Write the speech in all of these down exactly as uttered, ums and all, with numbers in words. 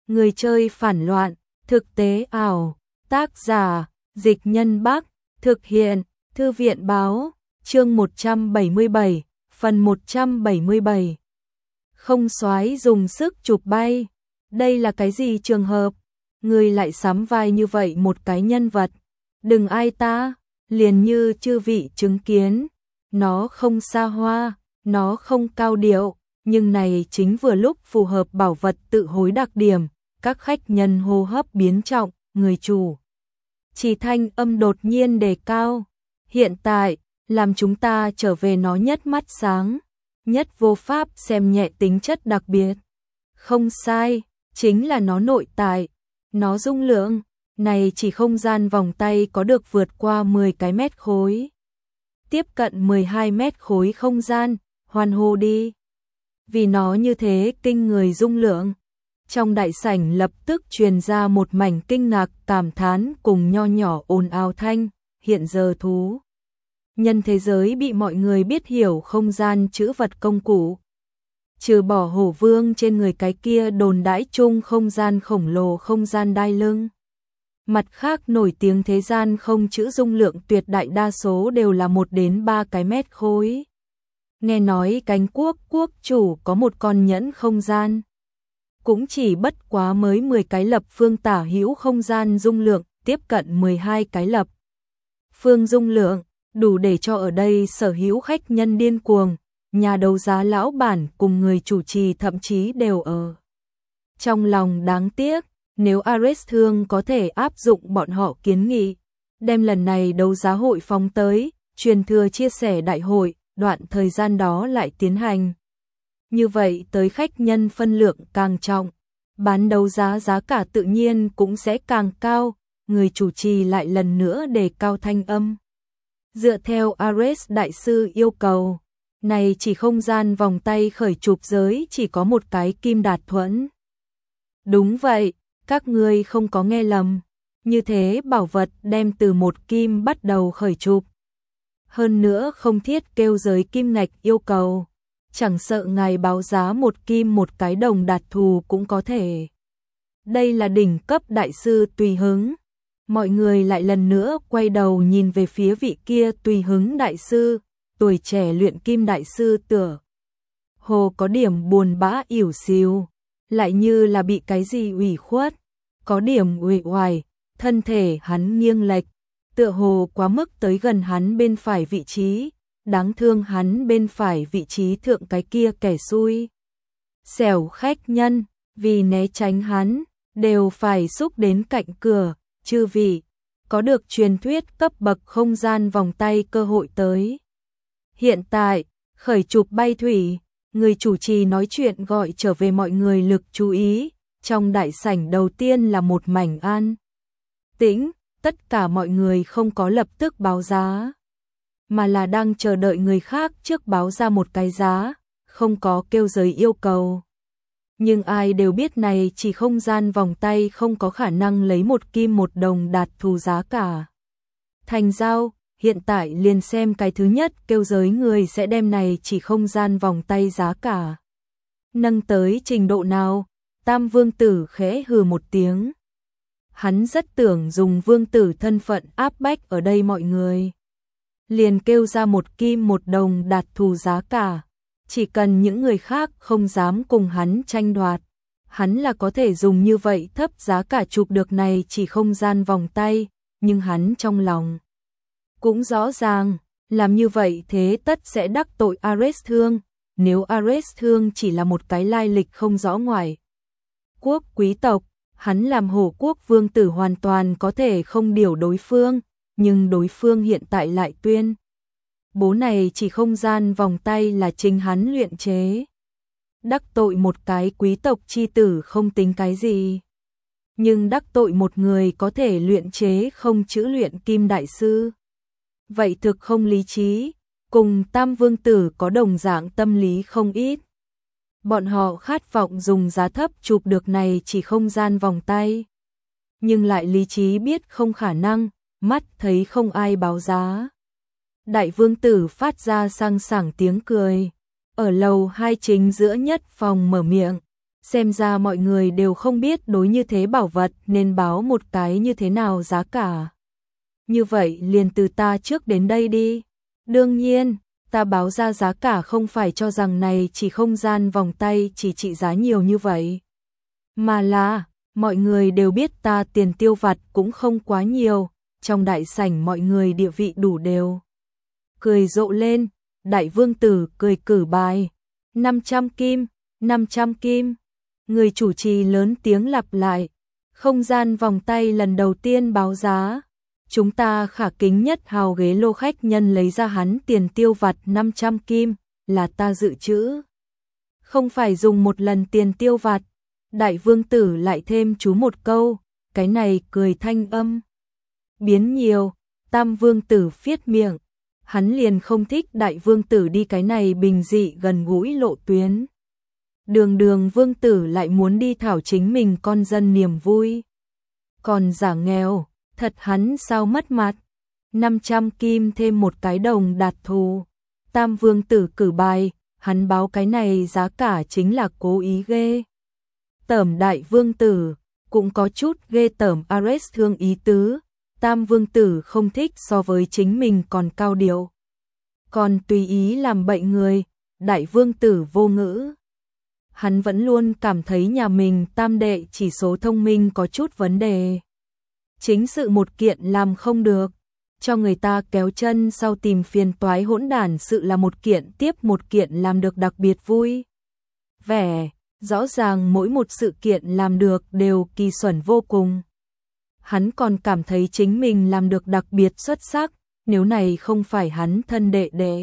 Người chơi phản loạn, thực tế ảo, tác giả, Dịch Nhân Bắc, thực hiện, Thư viện báo, chương một trăm bảy mươi bảy, phần một trăm bảy mươi bảy. Không soái dùng sức chụp bay, đây là cái gì trường hợp, người lại sắm vai như vậy một cái nhân vật, đừng ai ta, liền như chư vị chứng kiến, nó không xa hoa, nó không cao điệu, nhưng này chính vừa lúc phù hợp bảo vật tự hối đặc điểm, các khách nhân hô hấp biến trọng, người chủ. Chỉ thanh âm đột nhiên đề cao, hiện tại, làm chúng ta trở về nó nhất mắt sáng, nhất vô pháp xem nhẹ tính chất đặc biệt. Không sai, chính là nó nội tại, nó dung lượng, này chỉ không gian vòng tay có được vượt qua mười cái mét khối. Tiếp cận mười hai mét khối không gian, hoan hô đi. Vì nó như thế kinh người dung lượng. Trong đại sảnh lập tức truyền ra một mảnh kinh ngạc cảm thán cùng nho nhỏ ồn ào thanh, hiện giờ thú. Nhân thế giới bị mọi người biết hiểu không gian chữ vật công cụ. Trừ bỏ hổ vương trên người cái kia đồn đãi chung không gian khổng lồ không gian đai lưng. Mặt khác nổi tiếng thế gian không chữ dung lượng tuyệt đại đa số đều là một đến ba cái mét khối. Nghe nói cánh quốc quốc chủ có một con nhẫn không gian. Cũng chỉ bất quá mới mười cái lập phương tả hữu không gian dung lượng, tiếp cận mười hai cái lập phương dung lượng, đủ để cho ở đây sở hữu khách nhân điên cuồng, nhà đấu giá lão bản cùng người chủ trì thậm chí đều ở. Trong lòng đáng tiếc, nếu Ares Thương có thể áp dụng bọn họ kiến nghị, đem lần này đấu giá hội phóng tới, truyền thừa chia sẻ đại hội, đoạn thời gian đó lại tiến hành. Như vậy tới khách nhân phân lượng càng trọng, bán đấu giá giá cả tự nhiên cũng sẽ càng cao, người chủ trì lại lần nữa đề cao thanh âm. Dựa theo Ares đại sư yêu cầu, này chỉ không gian vòng tay khởi chụp giới chỉ có một cái kim đạt thuẫn. Đúng vậy, các ngươi không có nghe lầm, như thế bảo vật đem từ một kim bắt đầu khởi chụp. Hơn nữa không thiết kêu giới kim ngạch yêu cầu, chẳng sợ ngài báo giá một kim một cái đồng đạt thù cũng có thể. Đây là đỉnh cấp đại sư tùy hứng. Mọi người lại lần nữa quay đầu nhìn về phía vị kia tùy hứng đại sư, tuổi trẻ luyện kim đại sư tựa hồ có điểm buồn bã ỉu xìu, lại như là bị cái gì ủy khuất, có điểm uể oải, thân thể hắn nghiêng lệch, tựa hồ quá mức tới gần hắn bên phải vị trí, đáng thương hắn bên phải vị trí thượng cái kia kẻ xui. Xẻo khách nhân, vì né tránh hắn, đều phải xúc đến cạnh cửa. Chư vị, có được truyền thuyết cấp bậc không gian vòng tay cơ hội tới. Hiện tại, khởi chụp bay thủy, người chủ trì nói chuyện gọi trở về mọi người lực chú ý, trong đại sảnh đầu tiên là một mảnh an tĩnh, tất cả mọi người không có lập tức báo giá, mà là đang chờ đợi người khác trước báo ra một cái giá, không có kêu giới yêu cầu. Nhưng ai đều biết này chỉ không gian vòng tay không có khả năng lấy một kim một đồng đạt thù giá cả. Thành giao, hiện tại liền xem cái thứ nhất kêu giới người sẽ đem này chỉ không gian vòng tay giá cả. Nâng tới trình độ nào, Tam Vương Tử khẽ hừ một tiếng. Hắn rất tưởng dùng Vương Tử thân phận áp bách ở đây mọi người. Liền kêu ra một kim một đồng đạt thù giá cả. Chỉ cần những người khác không dám cùng hắn tranh đoạt, hắn là có thể dùng như vậy thấp giá cả chụp được này chỉ không gian vòng tay, nhưng hắn trong lòng cũng rõ ràng, làm như vậy thế tất sẽ đắc tội Ares Thương, nếu Ares Thương chỉ là một cái lai lịch không rõ ngoài quốc quý tộc, hắn làm hổ quốc vương tử hoàn toàn có thể không điều đối phương, nhưng đối phương hiện tại lại tuyên bố này chỉ không gian vòng tay là chính hắn luyện chế. Đắc tội một cái quý tộc chi tử không tính cái gì. Nhưng đắc tội một người có thể luyện chế không chữ luyện kim đại sư. Vậy thực không lý trí, cùng Tam Vương Tử có đồng dạng tâm lý không ít. Bọn họ khát vọng dùng giá thấp chụp được này chỉ không gian vòng tay. Nhưng lại lý trí biết không khả năng, mắt thấy không ai báo giá. Đại Vương Tử phát ra sang sảng tiếng cười, ở lầu hai chính giữa nhất phòng mở miệng, Xem ra mọi người đều không biết đối như thế bảo vật nên báo một cái như thế nào giá cả. Như vậy liền từ ta trước đến đây đi. Đương nhiên, ta báo ra giá cả không phải cho rằng này chỉ không gian vòng tay chỉ trị giá nhiều như vậy. Mà là, mọi người đều biết ta tiền tiêu vặt cũng không quá nhiều, trong đại sảnh mọi người địa vị đủ đều. Cười rộ lên, đại vương tử cười cử bài. năm trăm kim, năm trăm kim. Người chủ trì lớn tiếng lặp lại. Không gian vòng tay lần đầu tiên báo giá. Chúng ta khả kính nhất hào ghế lô khách nhân lấy ra hắn tiền tiêu vặt năm trăm kim, là ta dự trữ. Không phải dùng một lần tiền tiêu vặt. Đại vương tử lại thêm chú một câu, cái này cười thanh âm. Biến nhiều, tam vương tử phiết miệng. Hắn liền không thích đại vương tử đi cái này bình dị gần gũi lộ tuyến. Đường đường vương tử lại muốn đi thảo chính mình con dân niềm vui. Còn giả nghèo, thật hắn sao mất mặt. năm trăm kim thêm một cái đồng đạt thù. Tam vương tử cử bài, hắn báo cái này giá cả chính là cố ý ghê. Tởm đại vương tử, cũng có chút ghê tởm Ares thương ý tứ. Tam vương tử không thích so với chính mình còn cao điệu. Còn tùy ý làm bậy người, đại vương tử vô ngữ. Hắn vẫn luôn cảm thấy nhà mình tam đệ chỉ số thông minh có chút vấn đề. Chính sự một kiện làm không được, cho người ta kéo chân sau tìm phiền toái hỗn đản sự là một kiện tiếp một kiện làm được đặc biệt vui. Vẻ, rõ ràng mỗi một sự kiện làm được đều kỳ xuẩn vô cùng. Hắn còn cảm thấy chính mình làm được đặc biệt xuất sắc, nếu này không phải hắn thân đệ đệ.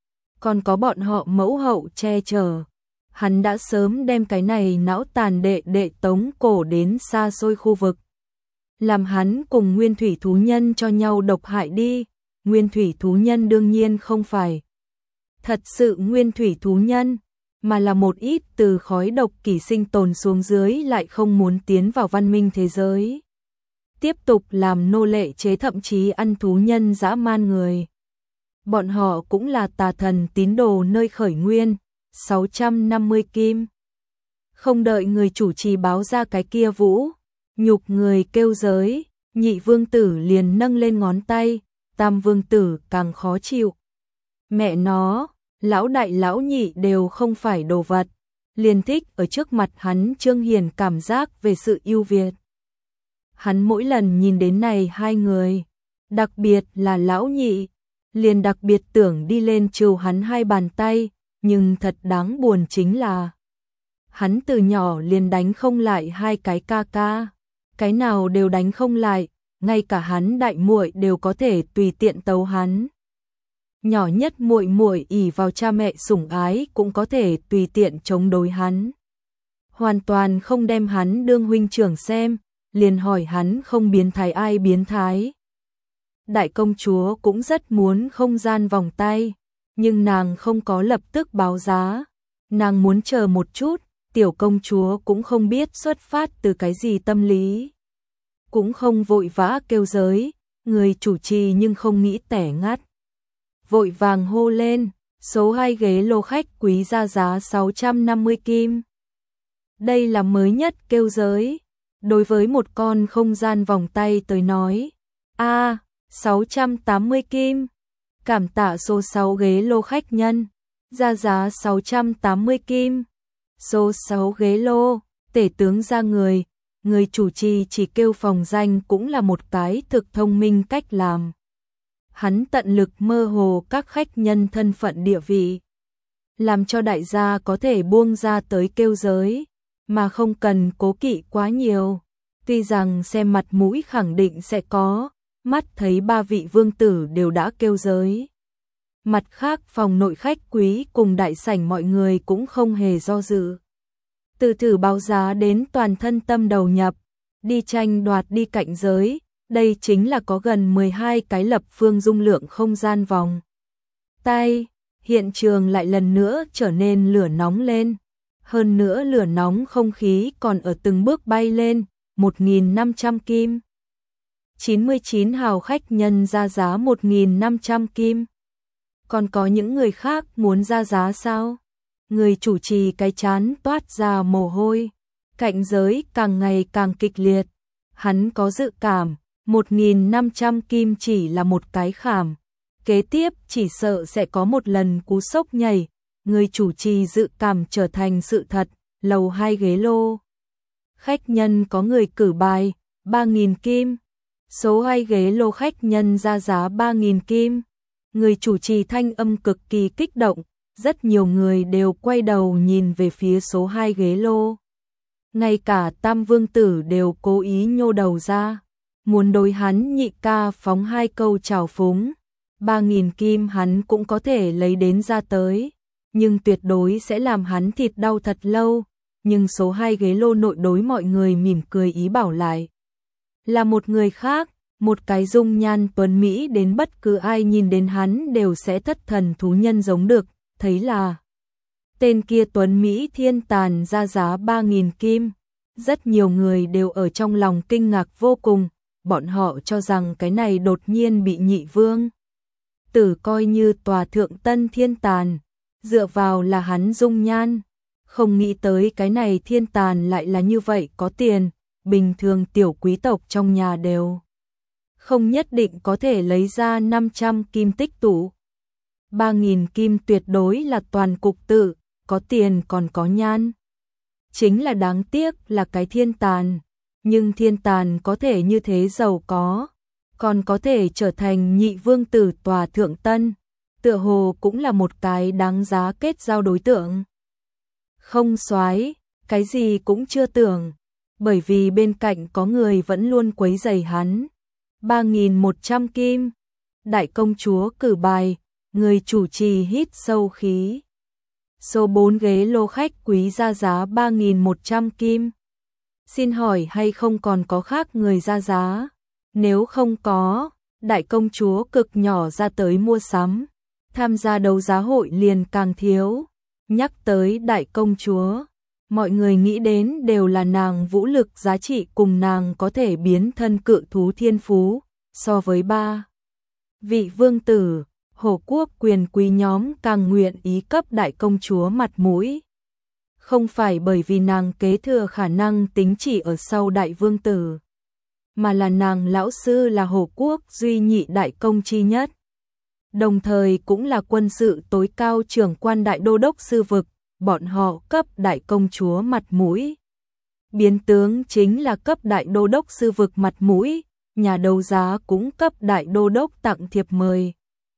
Còn có bọn họ mẫu hậu che chở. Hắn đã sớm đem cái này não tàn đệ đệ tống cổ đến xa xôi khu vực. Làm hắn cùng nguyên thủy thú nhân cho nhau độc hại đi. Nguyên thủy thú nhân đương nhiên không phải thật sự nguyên thủy thú nhân, mà là một ít từ khói độc kỷ sinh tồn xuống dưới lại không muốn tiến vào văn minh thế giới. Tiếp tục làm nô lệ chế thậm chí ăn thú nhân dã man người. Bọn họ cũng là tà thần tín đồ nơi khởi nguyên, sáu trăm năm mươi kim. Không đợi người chủ trì báo ra cái kia vũ, nhục người kêu giới, nhị vương tử liền nâng lên ngón tay, tam vương tử càng khó chịu. Mẹ nó, lão đại lão nhị đều không phải đồ vật, liền thích ở trước mặt hắn trương hiền cảm giác về sự ưu việt. Hắn mỗi lần nhìn đến này hai người, đặc biệt là lão nhị, liền đặc biệt tưởng đi lên trừ hắn hai bàn tay, nhưng thật đáng buồn chính là hắn từ nhỏ liền đánh không lại hai cái ca ca, cái nào đều đánh không lại, ngay cả hắn đại muội đều có thể tùy tiện tấu hắn. Nhỏ nhất muội muội ỷ vào cha mẹ sủng ái cũng có thể tùy tiện chống đối hắn. Hoàn toàn không đem hắn đương huynh trưởng xem, liền hỏi hắn không biến thái ai biến thái. Đại công chúa cũng rất muốn không gian vòng tay, nhưng nàng không có lập tức báo giá. Nàng muốn chờ một chút, tiểu công chúa cũng không biết xuất phát từ cái gì tâm lý. Cũng không vội vã kêu giới, người chủ trì nhưng không nghĩ tẻ ngắt. Vội vàng hô lên, số hai ghế lô khách quý ra giá sáu trăm năm mươi kim. Đây là mới nhất kêu giới. Đối với một con không gian vòng tay tới nói, a sáu trăm tám mươi kim. Cảm tạ số sáu ghế lô khách nhân, ra giá sáu trăm tám mươi kim. Số sáu ghế lô, tể tướng ra người, người chủ trì chỉ kêu phòng danh cũng là một cái thực thông minh cách làm. Hắn tận lực mơ hồ các khách nhân thân phận địa vị, làm cho đại gia có thể buông ra tới kêu giới, mà không cần cố kỵ quá nhiều. Tuy rằng xem mặt mũi khẳng định sẽ có, mắt thấy ba vị vương tử đều đã kêu giới. Mặt khác phòng nội khách quý cùng đại sảnh mọi người cũng không hề do dự. Từ thử báo giá đến toàn thân tâm đầu nhập, đi tranh đoạt đi cạnh giới, đây chính là có gần mười hai cái lập phương dung lượng không gian vòng tay. Hiện trường lại lần nữa trở nên lửa nóng lên. Hơn nữa lửa nóng không khí còn ở từng bước bay lên, một nghìn năm trăm kim. chín mươi chín hào khách nhân ra giá một nghìn năm trăm kim. Còn có những người khác muốn ra giá sao? người chủ trì cái chán toát ra mồ hôi, cạnh giới càng ngày càng kịch liệt. Hắn có dự cảm, một nghìn năm trăm kim chỉ là một cái khảm, kế tiếp chỉ sợ sẽ có một lần cú sốc nhảy, người chủ trì dự cảm trở thành sự thật, lầu hai ghế lô. Khách nhân có người cử bài, ba nghìn kim, số hai ghế lô khách nhân ra giá ba nghìn kim. Người chủ trì thanh âm cực kỳ kích động, rất nhiều người đều quay đầu nhìn về phía số hai ghế lô. Ngay cả Tam Vương Tử đều cố ý nhô đầu ra, muốn đối hắn nhị ca phóng hai câu chào phúng. Ba nghìn kim hắn cũng có thể lấy đến ra tới, nhưng tuyệt đối sẽ làm hắn thịt đau thật lâu. Nhưng số hai ghế lô nội đối mọi người mỉm cười ý bảo lại là một người khác, một cái dung nhan tuấn Mỹ đến bất cứ ai nhìn đến hắn đều sẽ thất thần thú nhân giống được, thấy là tên kia tuấn Mỹ thiên tàn ra giá ba nghìn kim. Rất nhiều người đều ở trong lòng kinh ngạc vô cùng, bọn họ cho rằng cái này đột nhiên bị nhị vương tử coi như tòa thượng tân thiên tàn, dựa vào là hắn dung nhan. Không nghĩ tới cái này thiên tàn lại là như vậy có tiền, bình thường tiểu quý tộc trong nhà đều không nhất định có thể lấy ra năm trăm kim tích tụ. ba nghìn kim tuyệt đối là toàn cục tử, có tiền còn có nhan. Chính là đáng tiếc là cái thiên tàn, nhưng thiên tàn có thể như thế giàu có, còn có thể trở thành nhị vương tử tòa thượng tân, tựa hồ cũng là một cái đáng giá kết giao đối tượng. Không soái, cái gì cũng chưa tưởng, bởi vì bên cạnh có người vẫn luôn quấy rầy hắn. ba nghìn một trăm kim, đại công chúa cử bài, người chủ trì hít sâu khí. Số bốn ghế lô khách quý ra giá ba nghìn một trăm kim. Xin hỏi hay không còn có khác người ra giá? Nếu không có, đại công chúa cực nhỏ ra tới mua sắm, tham gia đấu giá hội liền càng thiếu. Nhắc tới đại công chúa, mọi người nghĩ đến đều là nàng vũ lực giá trị cùng nàng có thể biến thân cự thú thiên phú, so với ba vị vương tử, hổ quốc quyền quý nhóm càng nguyện ý cấp đại công chúa mặt mũi. Không phải bởi vì nàng kế thừa khả năng tính chỉ ở sau đại vương tử, mà là nàng lão sư là hổ quốc duy nhị đại công chi nhất. Đồng thời cũng là quân sự tối cao trưởng quan đại đô đốc sư vực, bọn họ cấp đại công chúa mặt mũi. Biến tướng chính là cấp đại đô đốc sư vực mặt mũi, nhà đấu giá cũng cấp đại đô đốc tặng thiệp mời.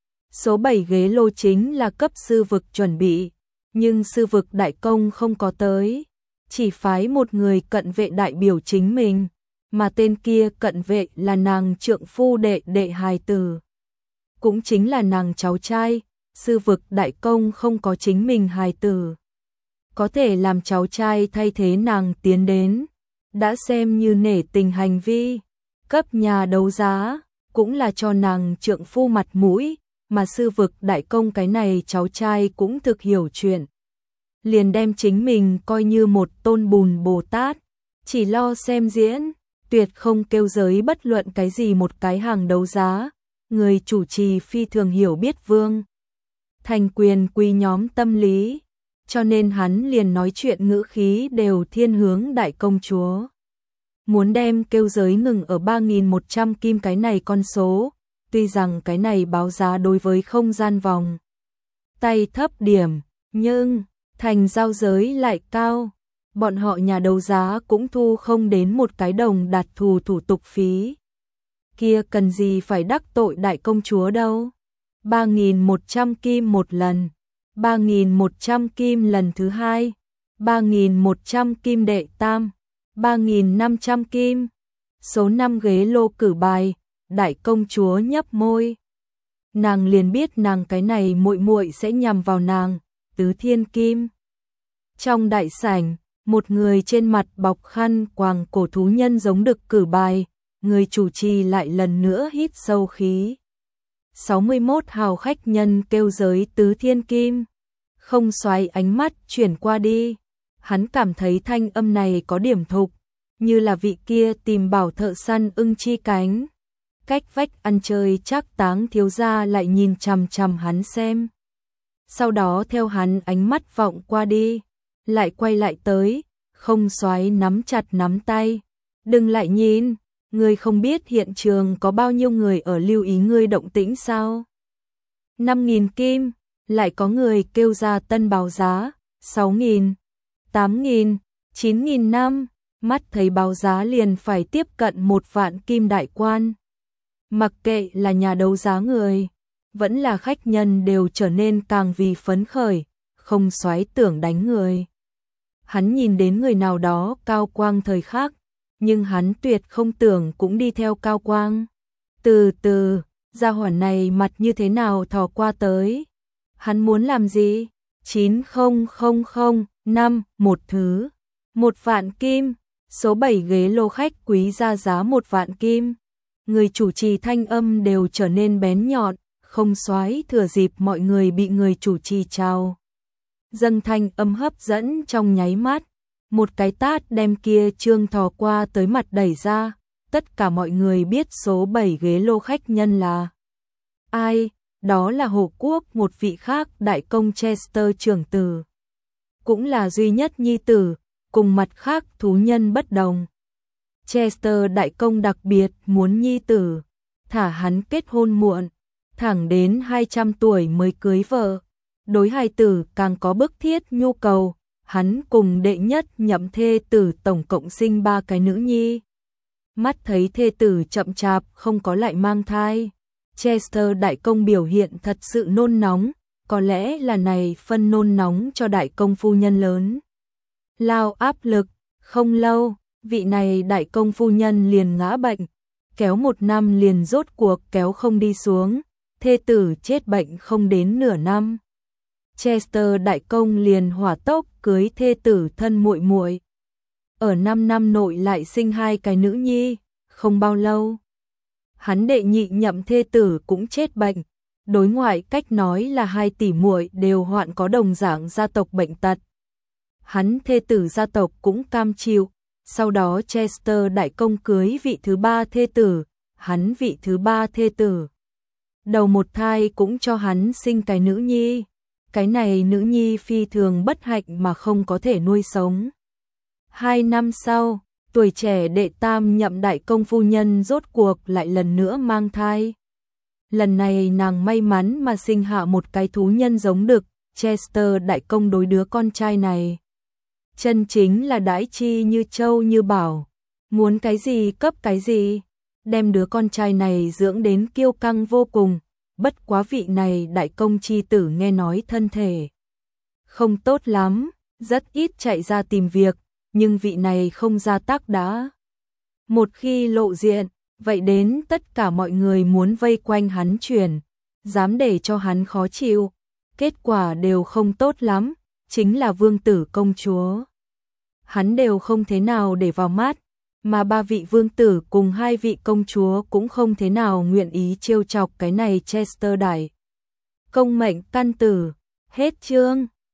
Số bảy ghế lô chính là cấp sư vực chuẩn bị, nhưng sư vực đại công không có tới, chỉ phái một người cận vệ đại biểu chính mình, mà tên kia cận vệ là nàng trượng phu đệ đệ hài tử. Cũng chính là nàng cháu trai, sư vực đại công không có chính mình hài tử, có thể làm cháu trai thay thế nàng tiến đến, đã xem như nể tình hành vi. Cấp nhà đấu giá cũng là cho nàng trượng phu mặt mũi, mà sư vực đại công cái này cháu trai cũng thực hiểu chuyện, liền đem chính mình coi như một tôn bùn Bồ Tát, chỉ lo xem diễn, tuyệt không kêu giới bất luận cái gì một cái hàng đấu giá. Người chủ trì phi thường hiểu biết vương thành quyền quý nhóm tâm lý, cho nên hắn liền nói chuyện ngữ khí đều thiên hướng đại công chúa. Muốn đem kêu giới ngừng ở ba nghìn một trăm kim cái này con số, tuy rằng cái này báo giá đối với không gian vòng tay thấp điểm, nhưng thành giao giới lại cao. Bọn họ nhà đấu giá cũng thu không đến một cái đồng đặc thù thủ tục phí. Kia cần gì phải đắc tội đại công chúa đâu. ba nghìn một trăm kim một lần, ba nghìn một trăm kim lần thứ hai, ba nghìn một trăm kim đệ tam, ba nghìn năm trăm kim. Số năm ghế lô cử bài, đại công chúa nhấp môi. Nàng liền biết nàng cái này muội muội sẽ nhằm vào nàng, tứ thiên kim. Trong đại sảnh, một người trên mặt bọc khăn quàng cổ thú nhân giống được cử bài, người chủ trì lại lần nữa hít sâu khí. sáu mươi mốt hào khách nhân kêu giới tứ thiên kim. Không xoáy ánh mắt chuyển qua đi, hắn cảm thấy thanh âm này có điểm thục, như là vị kia tìm bảo thợ săn ưng chi cánh. Cách vách ăn chơi chắc táng thiếu gia lại nhìn chằm chằm hắn xem. sau đó theo hắn ánh mắt vọng qua đi, lại quay lại tới, không xoáy nắm chặt nắm tay. Đừng lại nhìn, ngươi không biết hiện trường có bao nhiêu người ở lưu ý ngươi động tĩnh sao? năm nghìn kim, lại có người kêu ra tân báo giá, sáu nghìn, tám nghìn, chín nghìn năm, mắt thấy báo giá liền phải tiếp cận một vạn kim đại quan. Mặc kệ là nhà đấu giá người, vẫn là khách nhân đều trở nên càng vì phấn khởi, không xoáy tưởng đánh người. Hắn nhìn đến người nào đó cao quang thời khắc, nhưng hắn tuyệt không tưởng cũng đi theo cao quang. Từ từ, gia hỏa này mặt như thế nào thò qua tới. Hắn muốn làm gì? chín nghìn năm, một thứ. Một vạn kim, số bảy ghế lô khách quý ra giá một vạn kim. Người chủ trì thanh âm đều trở nên bén nhọn, không xoáy thừa dịp mọi người bị người chủ trì chào. Dâng thanh âm hấp dẫn trong nháy mắt, một cái tát đem kia trương thò qua tới mặt đẩy ra, tất cả mọi người biết số bảy ghế lô khách nhân là ai, đó là Hồ Quốc một vị khác đại công Chester trưởng tử. Cũng là duy nhất nhi tử, cùng mặt khác thú nhân bất đồng. Chester đại công đặc biệt muốn nhi tử, thả hắn kết hôn muộn, thẳng đến hai trăm tuổi mới cưới vợ. Đối hài tử càng có bức thiết nhu cầu, hắn cùng đệ nhất nhậm thê tử tổng cộng sinh ba cái nữ nhi. Mắt thấy thê tử chậm chạp không có lại mang thai, Chester đại công biểu hiện thật sự nôn nóng, có lẽ là này phân nôn nóng cho đại công phu nhân lớn lao áp lực. Không lâu, vị này đại công phu nhân liền ngã bệnh, kéo một năm liền rốt cuộc kéo không đi xuống, thê tử chết bệnh không đến nửa năm. Chester đại công liền hỏa tốc cưới thê tử thân muội muội. Ở năm năm nội lại sinh hai cái nữ nhi, không bao lâu. Hắn đệ nhị nhậm thê tử cũng chết bệnh, đối ngoại cách nói là hai tỷ muội đều hoạn có đồng dạng gia tộc bệnh tật. Hắn thê tử gia tộc cũng cam chịu, sau đó Chester đại công cưới vị thứ ba thê tử, hắn vị thứ ba thê tử. Đầu một thai cũng cho hắn sinh cái nữ nhi. Cái này nữ nhi phi thường bất hạnh mà không có thể nuôi sống. Hai năm sau, tuổi trẻ đệ tam nhậm đại công phu nhân rốt cuộc lại lần nữa mang thai. Lần này nàng may mắn mà sinh hạ một cái thú nhân giống đực. Chester đại công đối đứa con trai này chân chính là đãi chi như châu như bảo, muốn cái gì cấp cái gì, đem đứa con trai này dưỡng đến kiêu căng vô cùng. Bất quá vị này đại công chi tử nghe nói thân thể không tốt lắm, rất ít chạy ra tìm việc, nhưng vị này không ra tác đã. Một khi lộ diện, vậy đến tất cả mọi người muốn vây quanh hắn chuyển, dám để cho hắn khó chịu, kết quả đều không tốt lắm, chính là vương tử công chúa. Hắn đều không thế nào để vào mắt, mà ba vị vương tử cùng hai vị công chúa cũng không thế nào nguyện ý trêu chọc cái này Chester đại công mệnh căn tử. Hết chương.